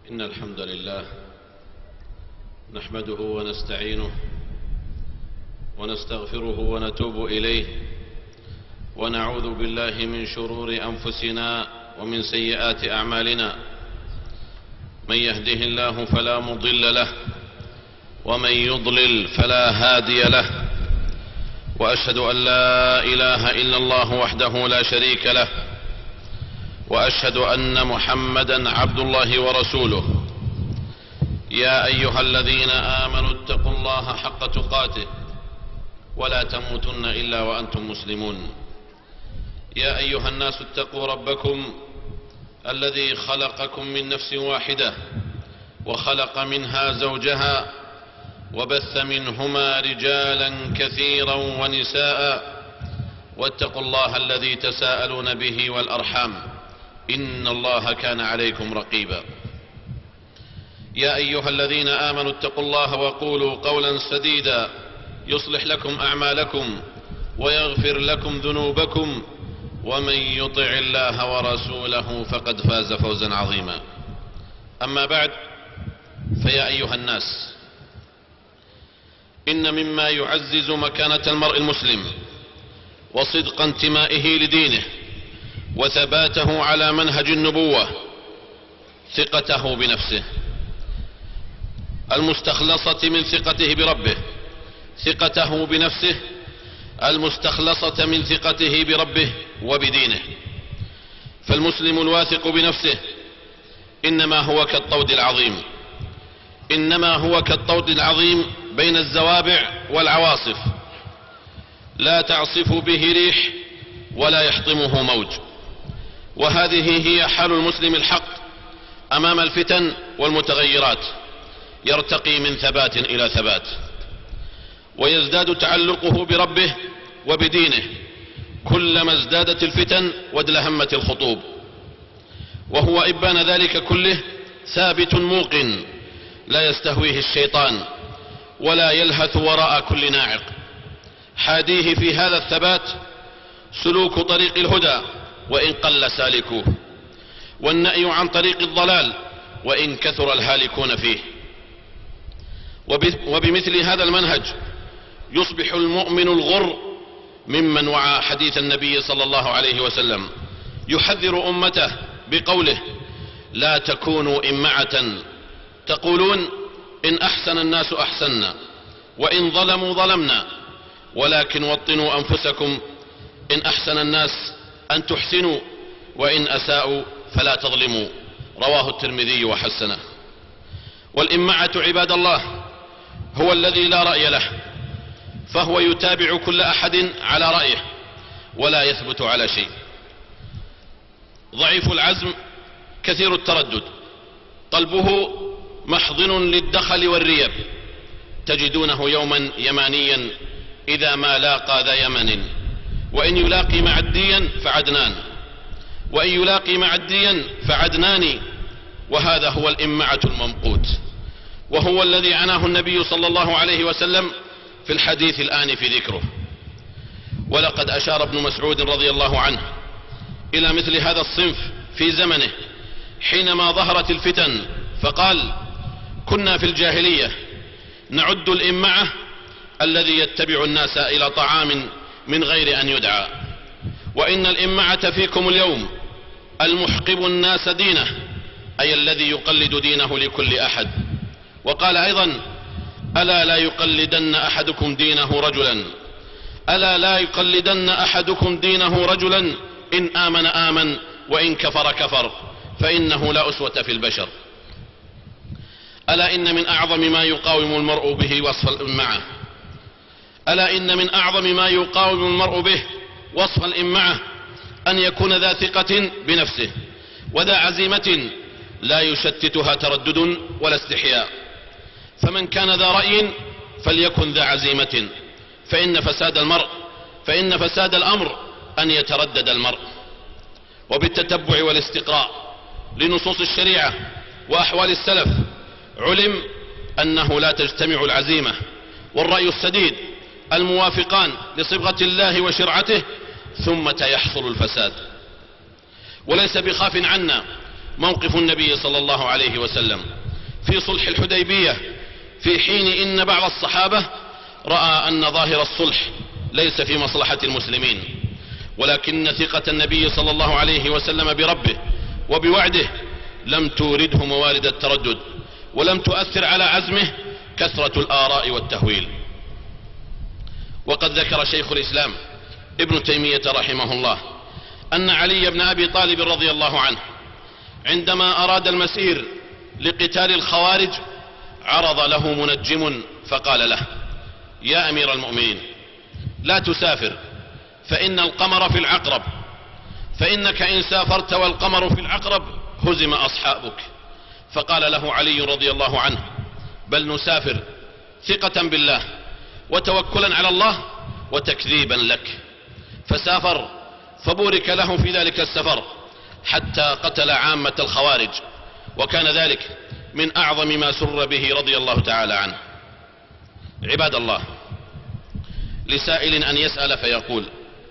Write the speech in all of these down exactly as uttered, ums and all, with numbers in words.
إن الحمد لله نحمده ونستعينه ونستغفره ونتوب إليه ونعوذ بالله من شرور أنفسنا ومن سيئات أعمالنا. من يهده الله فلا مضل له ومن يضلل فلا هادي له، وأشهد أن لا إله إلا الله وحده لا شريك له، وأشهد أن محمدا عبد الله ورسوله. يا أيها الذين آمنوا اتقوا الله حق تقاته ولا تموتن إلا وأنتم مسلمون. يا أيها الناس اتقوا ربكم الذي خلقكم من نفس واحدة وخلق منها زوجها وبث منهما رجالا كثيرا ونساء، واتقوا الله الذي تساءلون به والأرحام إن الله كان عليكم رقيبا. يا أيها الذين آمنوا اتقوا الله وقولوا قولا سديدا يصلح لكم أعمالكم ويغفر لكم ذنوبكم، ومن يطع الله ورسوله فقد فاز فوزا عظيما. أما بعد، فيا أيها الناس، إن مما يعزز مكانة المرء المسلم وصدق انتمائه لدينه وثباته على منهج النبوة ثقته بنفسه المستخلصة من ثقته بربه، ثقته بنفسه المستخلصة من ثقته بربه وبدينه. فالمسلم الواثق بنفسه إنما هو كالطود العظيم إنما هو كالطود العظيم بين الزوابع والعواصف، لا تعصف به ريح ولا يحطمه موج. وهذه هي حال المسلم الحق أمام الفتن والمتغيرات، يرتقي من ثبات إلى ثبات ويزداد تعلقه بربه وبدينه كلما ازدادت الفتن وادلهمت الخطوب، وهو إبان ذلك كله ثابت موقن لا يستهويه الشيطان ولا يلهث وراء كل ناعق. حاديه في هذا الثبات سلوك طريق الهدى وإن قل سالكوه، والنأي عن طريق الضلال وإن كثر الهالكون فيه. وبمثل هذا المنهج يصبح المؤمن الغر ممن وعى حديث النبي صلى الله عليه وسلم يحذر أمته بقوله: لا تكونوا إمعة تقولون إن أحسن الناس أحسنا وإن ظلموا ظلمنا، ولكن وطنوا أنفسكم إن أحسن الناس أن تحسنوا وإن أساءوا فلا تظلموا. رواه الترمذي وحسنه. والإمعة عباد الله هو الذي لا رأي له، فهو يتابع كل أحد على رأيه ولا يثبت على شيء. ضعيف العزم كثير التردد، قلبه محضن للدخل والريب، تجدونه يوما يمانيا إذا ما لاقى ذا يمن، وإن يلاقي معديا فعدنان، وإن يلاقي معديا فعدنان. وهذا هو الإمعة الممقوت، وهو الذي عناه النبي صلى الله عليه وسلم في الحديث الآن في ذكره. ولقد أشار ابن مسعود رضي الله عنه إلى مثل هذا الصنف في زمنه حينما ظهرت الفتن، فقال: كنا في الجاهلية نعد الإمعة الذي يتبع الناس إلى طعام من غير أن يدعى، وإن الإمعة فيكم اليوم المحقب الناس دينه، أي الذي يقلد دينه لكل أحد. وقال أيضا: ألا لا يقلدن أحدكم دينه رجلا ألا لا يقلدن أحدكم دينه رجلا إن آمن آمن وإن كفر كفر، فإنه لا أسوة في البشر. ألا إن من أعظم ما يقاوم المرء به وصف الإمعة ألا إن من أعظم ما يقاوم المرء به وصف الإمعة أن يكون ذا ثقة بنفسه وذا عزيمة لا يشتتها تردد ولا استحياء. فمن كان ذا رأي فليكن ذا عزيمة، فإن فساد المرء فإن فساد الأمر أن يتردد المرء. وبالتتبع والاستقراء لنصوص الشريعة وأحوال السلف علم أنه لا تجتمع العزيمة والرأي السديد الموافقان لصبغة الله وشرعته ثم يحصل الفساد. وليس بخاف عنا موقف النبي صلى الله عليه وسلم في صلح الحديبية، في حين إن بعض الصحابة رأى أن ظاهر الصلح ليس في مصلحة المسلمين، ولكن ثقة النبي صلى الله عليه وسلم بربه وبوعده لم تورده موارد التردد، ولم تؤثر على عزمه كثرة الآراء والتهويل. وقد ذكر شيخ الإسلام ابن تيمية رحمه الله أن علي بن أبي طالب رضي الله عنه عندما أراد المسير لقتال الخوارج عرض له منجم فقال له: يا أمير المؤمنين، لا تسافر فإن القمر في العقرب، فإنك إن سافرت والقمر في العقرب هزم أصحابك. فقال له علي رضي الله عنه: بل نسافر ثقة بالله وتوكلا على الله وتكذيبا لك. فسافر فبورك له في ذلك السفر حتى قتل عامة الخوارج، وكان ذلك من أعظم ما سر به رضي الله تعالى عنه. عباد الله، لسائل أن يسأل فيقول: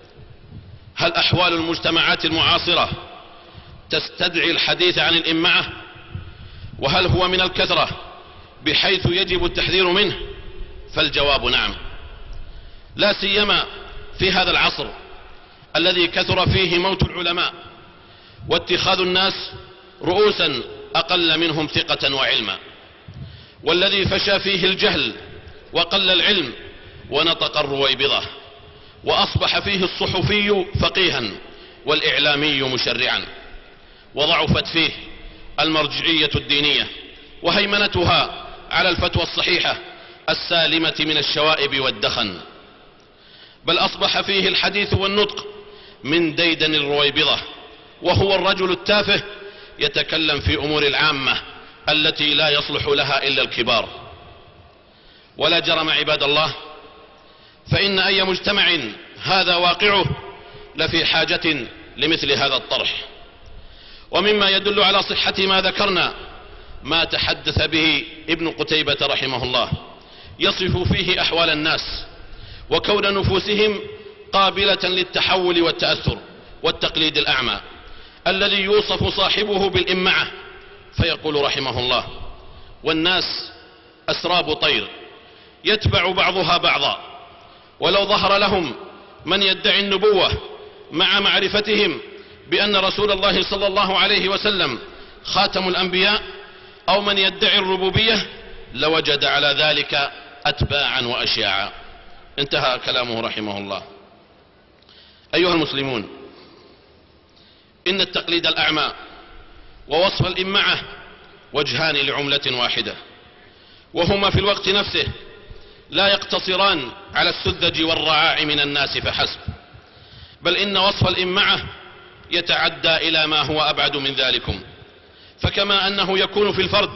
هل أحوال المجتمعات المعاصرة تستدعي الحديث عن الإمعة؟ وهل هو من الكثرة بحيث يجب التحذير منه؟ فالجواب نعم، لا سيما في هذا العصر الذي كثر فيه موت العلماء واتخاذ الناس رؤوسا أقل منهم ثقة وعلما، والذي فشى فيه الجهل وقل العلم ونطق الرويبضة، وأصبح فيه الصحفي فقيها والإعلامي مشرعا، وضعفت فيه المرجعية الدينية وهيمنتها على الفتوى الصحيحة السالمة من الشوائب والدخن، بل أصبح فيه الحديث والنطق من ديدن الرويبضة، وهو الرجل التافه يتكلم في أمور العامة التي لا يصلح لها إلا الكبار. ولا جرم عباد الله، فإن أي مجتمع هذا واقعه لفي حاجة لمثل هذا الطرح. ومما يدل على صحة ما ذكرنا ما تحدث به ابن قتيبة رحمه الله، يصف فيه أحوال الناس وكون نفوسهم قابلة للتحول والتأثر والتقليد الأعمى الذي يوصف صاحبه بالإمعة، فيقول رحمه الله: والناس أسراب طير يتبع بعضها بعضا، ولو ظهر لهم من يدعي النبوة مع معرفتهم بأن رسول الله صلى الله عليه وسلم خاتم الأنبياء، أو من يدعي الربوبية، لوجد على ذلك أتباعا وأشياعا. انتهى كلامه رحمه الله. أيها المسلمون، إن التقليد الأعمى ووصف الإمعة وجهان لعملة واحدة، وهما في الوقت نفسه لا يقتصران على السذج والرعاع من الناس فحسب، بل إن وصف الإمعة يتعدى إلى ما هو أبعد من ذلكم. فكما أنه يكون في الفرد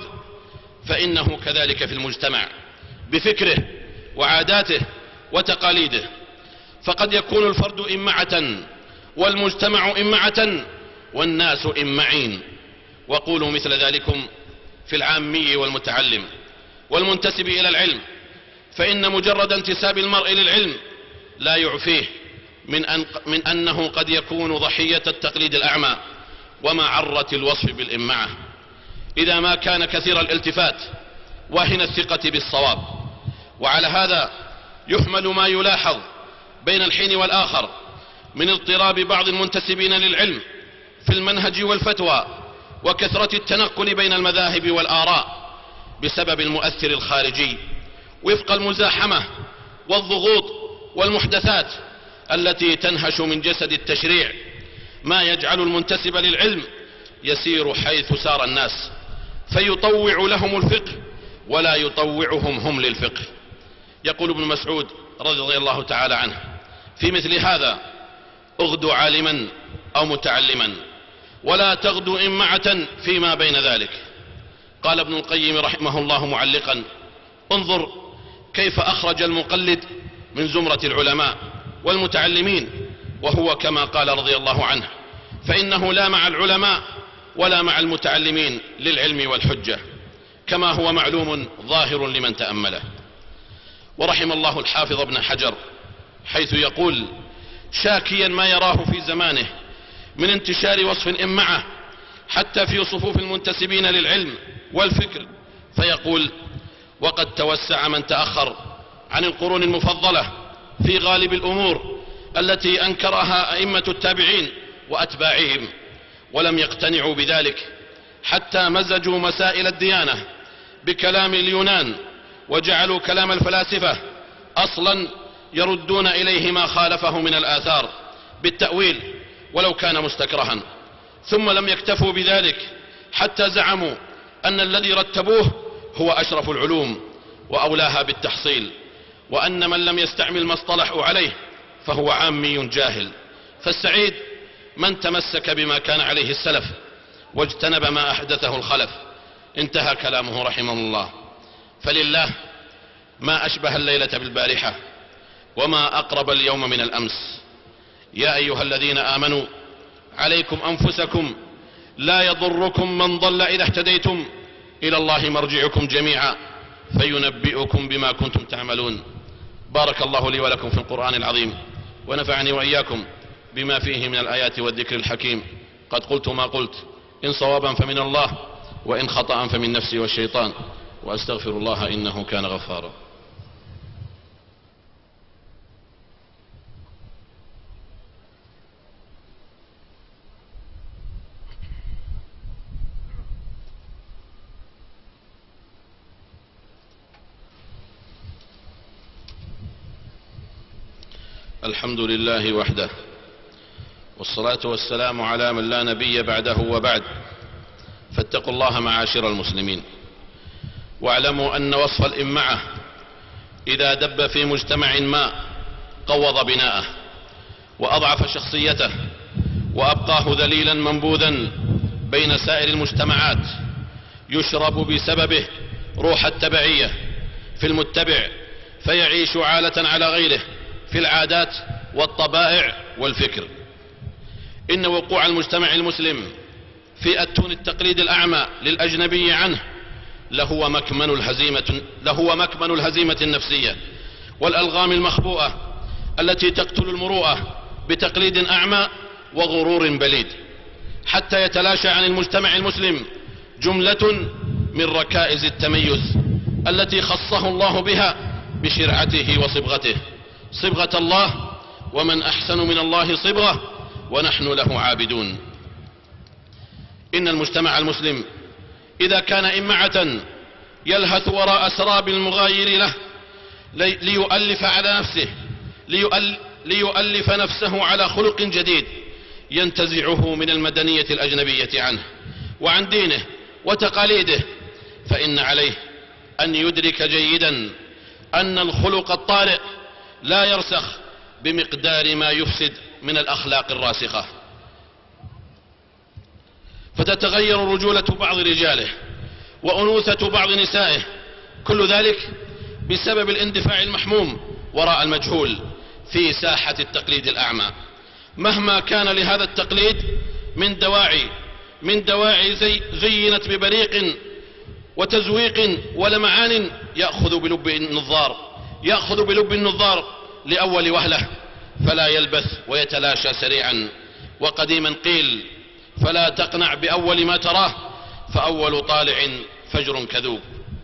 فإنه كذلك في المجتمع بفكره وعاداته وتقاليده، فقد يكون الفرد إمعة والمجتمع إمعة والناس إمعين. وقولوا مثل ذلكم في العامي والمتعلم والمنتسب إلى العلم، فإن مجرد انتساب المرء للعلم لا يعفيه من, أن من أنه قد يكون ضحية التقليد الأعمى ومعرة الوصف بالإمعة، إذا ما كان كثير الالتفات واهن الثقة بالصواب. وعلى هذا يحمل ما يلاحظ بين الحين والآخر من اضطراب بعض المنتسبين للعلم في المنهج والفتوى وكثرة التنقل بين المذاهب والآراء بسبب المؤثر الخارجي، وفق المزاحمة والضغوط والمحدثات التي تنهش من جسد التشريع، ما يجعل المنتسب للعلم يسير حيث سار الناس فيطوع لهم الفقه ولا يطوعهم هم للفقه. يقول ابن مسعود رضي الله تعالى عنه في مثل هذا: اغدو عالما أو متعلما ولا تغدو إمعة فيما بين ذلك. قال ابن القيم رحمه الله معلقا: انظر كيف أخرج المقلد من زمرة العلماء والمتعلمين، وهو كما قال رضي الله عنه: فإنه لا مع العلماء ولا مع المتعلمين للعلم والحجة، كما هو معلوم ظاهر لمن تأمله. ورحم الله الحافظ ابن حجر حيث يقول شاكيا ما يراه في زمانه من انتشار وصف الإمعة، حتى في صفوف المنتسبين للعلم والفكر، فيقول: وقد توسع من تأخر عن القرون المفضلة في غالب الأمور التي أنكرها أئمة التابعين وأتباعهم، ولم يقتنعوا بذلك حتى مزجوا مسائل الديانة بكلام اليونان، وجعلوا كلام الفلاسفة أصلا يردون إليه ما خالفه من الآثار بالتأويل ولو كان مستكرها. ثم لم يكتفوا بذلك حتى زعموا أن الذي رتبوه هو أشرف العلوم وأولاها بالتحصيل، وأن من لم يستعمل ما اصطلحوا عليه فهو عامي جاهل. فالسعيد من تمسك بما كان عليه السلف واجتنب ما أحدثه الخلف. انتهى كلامه رحمه الله. فلله ما أشبه الليلة بالبارحة، وما أقرب اليوم من الأمس. يا أيها الذين آمنوا عليكم أنفسكم لا يضركم من ضل إذا اهتديتم، إلى الله مرجعكم جميعا فينبئكم بما كنتم تعملون. بارك الله لي ولكم في القرآن العظيم، ونفعني وإياكم بما فيه من الآيات والذكر الحكيم. قد قلت ما قلت، إن صوابا فمن الله، وإن خطأ فمن نفسي والشيطان، وأستغفر الله إنه كان غفارا. الحمد لله وحده، والصلاة والسلام على من لا نبي بعده وبعد. فاتقوا الله معاشر المسلمين، واعلموا أن وصف الإمعة إذا دب في مجتمع ما قوض بناءه وأضعف شخصيته وأبقاه ذليلا منبوذا بين سائر المجتمعات، يشرب بسببه روح التبعية في المتبع، فيعيش عالة على غيره في العادات والطبائع والفكر. إن وقوع المجتمع المسلم في أتون التقليد الأعمى للأجنبي عنه لهو مكمن الهزيمة, لهو مكمن الهزيمة النفسية والألغام المخبوءة التي تقتل المروءة بتقليد أعمى وغرور بليد، حتى يتلاشى عن المجتمع المسلم جملة من ركائز التميز التي خصه الله بها بشرعته وصبغته، صبغة الله: ومن أحسن من الله صبغة ونحن له عابدون. إن المجتمع المسلم إذا كان إمعة يلهث وراء سراب المغاير له ليؤلف على نفسه ليؤلف نفسه على خلق جديد ينتزعه من المدنية الأجنبية عنه وعن دينه وتقاليده، فإن عليه أن يدرك جيدا أن الخلق الطارئ لا يرسخ بمقدار ما يفسد من الأخلاق الراسخة، فتتغير رجولة بعض رجاله وأنوثة بعض نسائه، كل ذلك بسبب الاندفاع المحموم وراء المجهول في ساحة التقليد الأعمى، مهما كان لهذا التقليد من دواعي من دواعي زي زينت ببريق وتزويق ولمعان يأخذ بلب النظار يأخذ بلب النظار لأول وهلة، فلا يلبث ويتلاشى سريعا. وقديما قيل: فلا تقنع بأول ما تراه، فأول طالع فجر كذوب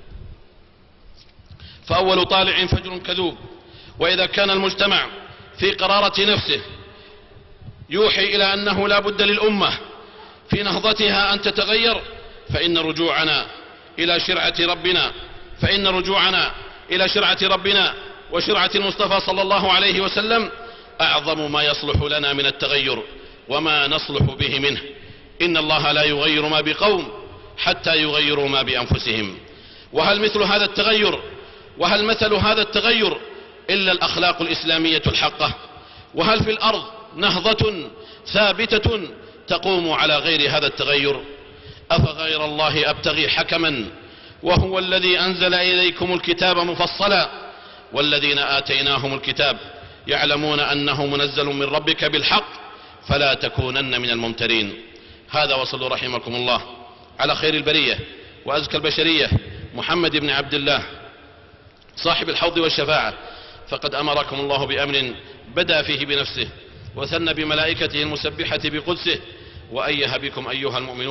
فأول طالع فجر كذوب. وإذا كان المجتمع في قرارة نفسه يوحي إلى أنه لا بد للأمة في نهضتها أن تتغير، فإن رجوعنا إلى شرعة ربنا فإن رجوعنا إلى شرعة ربنا وشرعة المصطفى صلى الله عليه وسلم أعظم ما يصلح لنا من التغير وما نصلح به منه. إن الله لا يغير ما بقوم حتى يغيروا ما بأنفسهم. وهل مثل هذا التغير وهل مثل هذا التغير إلا الأخلاق الإسلامية الحقة؟ وهل في الأرض نهضة ثابتة تقوم على غير هذا التغير؟ أفغير الله أبتغي حكما وهو الذي أنزل إليكم الكتاب مفصلا والذين آتيناهم الكتاب يعلمون أنه منزل من ربك بالحق فلا تكونن من الممترين. هذا وصلوا رحمكم الله على خير البرية وأزكى البشرية محمد بن عبد الله صاحب الحوض والشفاعة، فقد أمركم الله بأمر بدأ فيه بنفسه وثنى بملائكته المسبحة بقدسه وأيه بكم أيها المؤمنون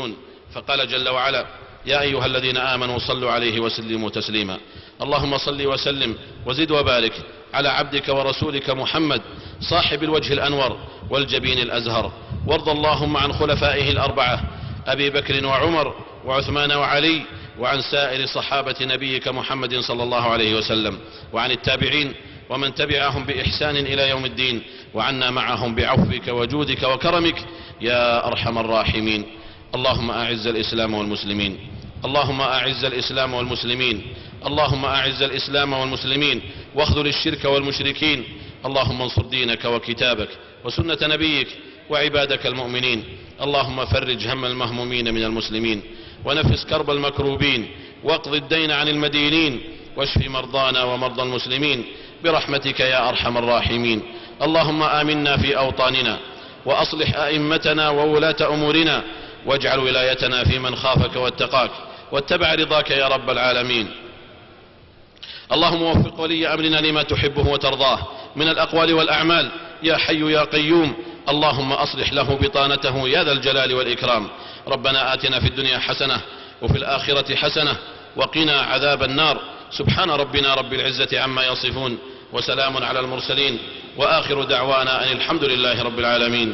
فقال جل وعلا: يا أيها الذين آمنوا صلوا عليه وسلموا تسليما. اللهم صل وسلم وزد وبارك على عبدك ورسولك محمد صاحب الوجه الأنور والجبين الأزهر، وارض اللهم عن خلفائه الأربعة أبي بكر وعمر وعثمان وعلي، وعن سائر صحابة نبيك محمد صلى الله عليه وسلم، وعن التابعين ومن تبعهم بإحسان إلى يوم الدين، وعنا معهم بعفوك وجودك وكرمك يا أرحم الراحمين. اللهم أعز الإسلام والمسلمين، اللهم أعز الإسلام والمسلمين، اللهم أعز الإسلام والمسلمين واخذل الشرك والمشركين. اللهم انصر دينك وكتابك وسنة نبيك وعبادك المؤمنين. اللهم فرج هم المهمومين من المسلمين، ونفس كرب المكروبين، واقض الدين عن المدينين، واشف مرضانا ومرضى المسلمين برحمتك يا أرحم الراحمين. اللهم آمنا في أوطاننا، وأصلح أئمتنا وولاة أمورنا، واجعل ولايتنا في من خافك واتقاك واتبع رضاك يا رب العالمين. اللهم وفق ولي أمرنا لما تحبه وترضاه من الأقوال والأعمال يا حي يا قيوم. اللهم أصلح له بطانته يا ذا الجلال والإكرام. ربنا آتنا في الدنيا حسنة وفي الآخرة حسنة وقنا عذاب النار. سبحان ربنا رب العزة عما يصفون، وسلام على المرسلين، وآخر دعوانا أن الحمد لله رب العالمين.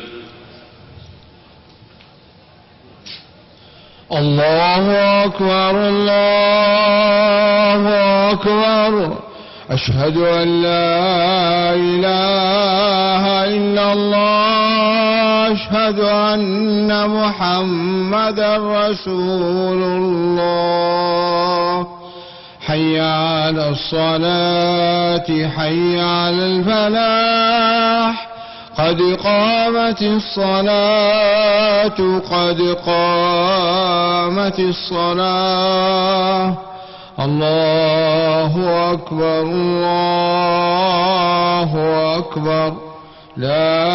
الله أكبر الله أكبر. أشهد أن لا إله إلا الله. أشهد أن محمدا رسول الله. حي على الصلاة حي على الفلاح. قد قامت الصلاة قد قامت الصلاة. الله أكبر الله أكبر. لا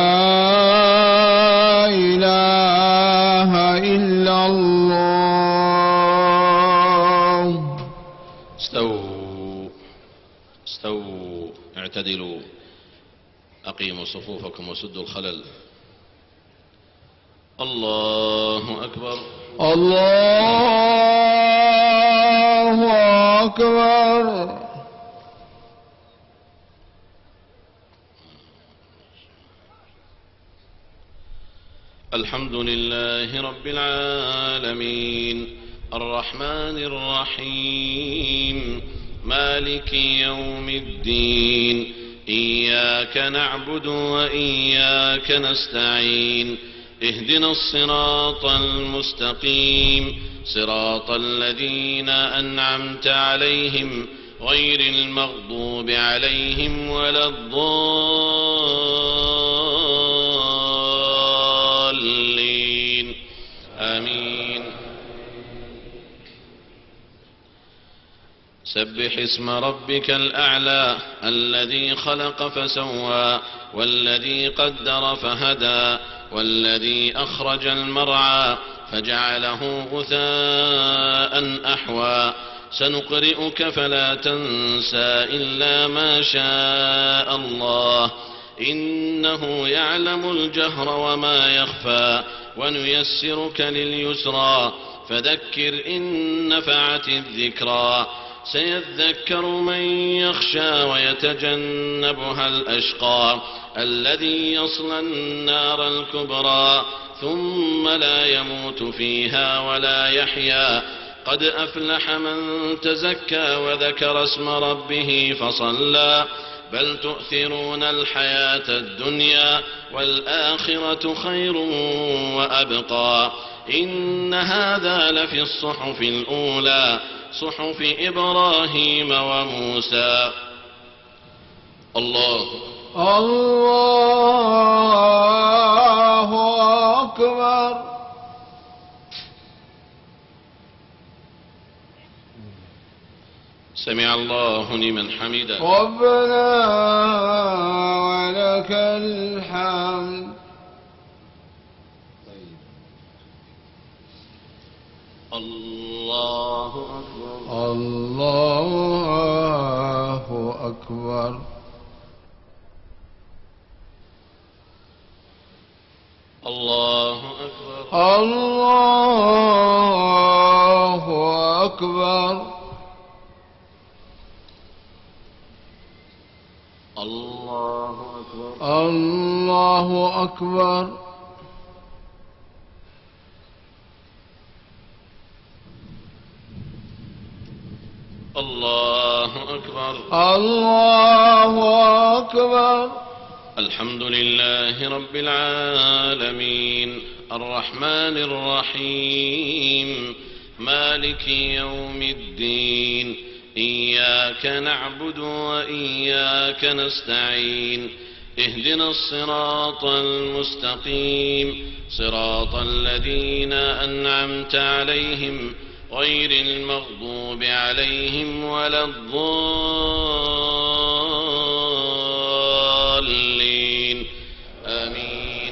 إله إلا الله. استووا استووا اعتدلوا، أقيموا صفوفكم وسدوا الخلل. الله أكبر الله أكبر. الحمد لله رب العالمين الرحمن الرحيم مالك يوم الدين. إياك نعبد وإياك نستعين. اهدنا الصراط المستقيم صراط الذين أنعمت عليهم غير المغضوب عليهم ولا الضالين. آمين. سبح اسم ربك الأعلى الذي خلق فسوى والذي قدر فهدى والذي أخرج المرعى فجعله غثاء أحوى. سنقرئك فلا تنسى إلا ما شاء الله إنه يعلم الجهر وما يخفى. ونيسرك لليسرى فذكر إن نفعت الذكرى. سيذكر من يخشى ويتجنبها الأشقى الذي يصلى النار الكبرى ثم لا يموت فيها ولا يحيا. قد أفلح من تزكى وذكر اسم ربه فصلى. بل تؤثرون الحياة الدنيا والآخرة خير وأبقى. إن هذا لفي الصحف الأولى صحف إبراهيم وموسى. الله الله أكبر. سمع الله لمن حمده. ربنا ولك الحمد. الله أكبر الله أكبر. الله أكبر الله أكبر. الله أكبر. الله أكبر. الله أكبر. الله أكبر. الحمد لله رب العالمين الرحمن الرحيم مالك يوم الدين إياك نعبد وإياك نستعين اهدنا الصراط المستقيم صراط الذين أنعمت عليهم غير المغضوب عليهم ولا الضالين آمين.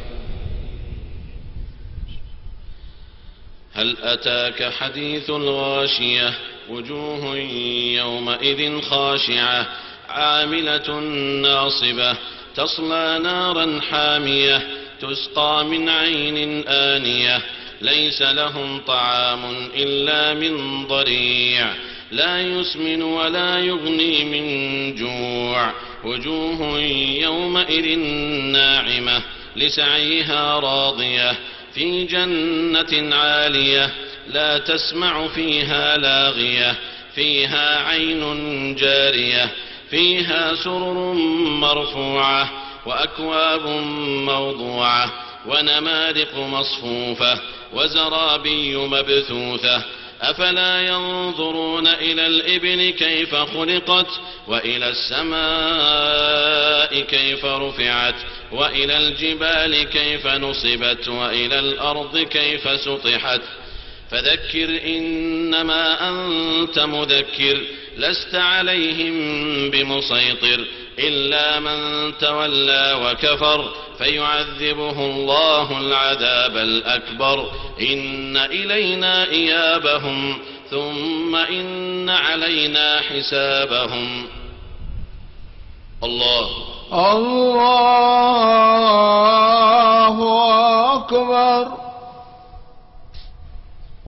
هل أتاك حديث الغاشية وجوه يومئذ خاشعة عاملة ناصبة تصلى نارا حامية تسقى من عين آنية ليس لهم طعام إلا من ضريع لا يسمن ولا يغني من جوع وجوه يومئذ ناعمة لسعيها راضية في جنة عالية لا تسمع فيها لاغية فيها عين جارية فيها سرر مرفوعة وأكواب موضوعة ونمارق مصفوفة وزرابي مبثوثة أفلا ينظرون إلى الإبل كيف خلقت وإلى السماء كيف رفعت وإلى الجبال كيف نصبت وإلى الأرض كيف سطحت فذكر إنما أنت مذكر لست عليهم بمسيطر إلا من تولى وكفر فيعذبه الله العذاب الأكبر إن إلينا إيابهم ثم إن علينا حسابهم. الله الله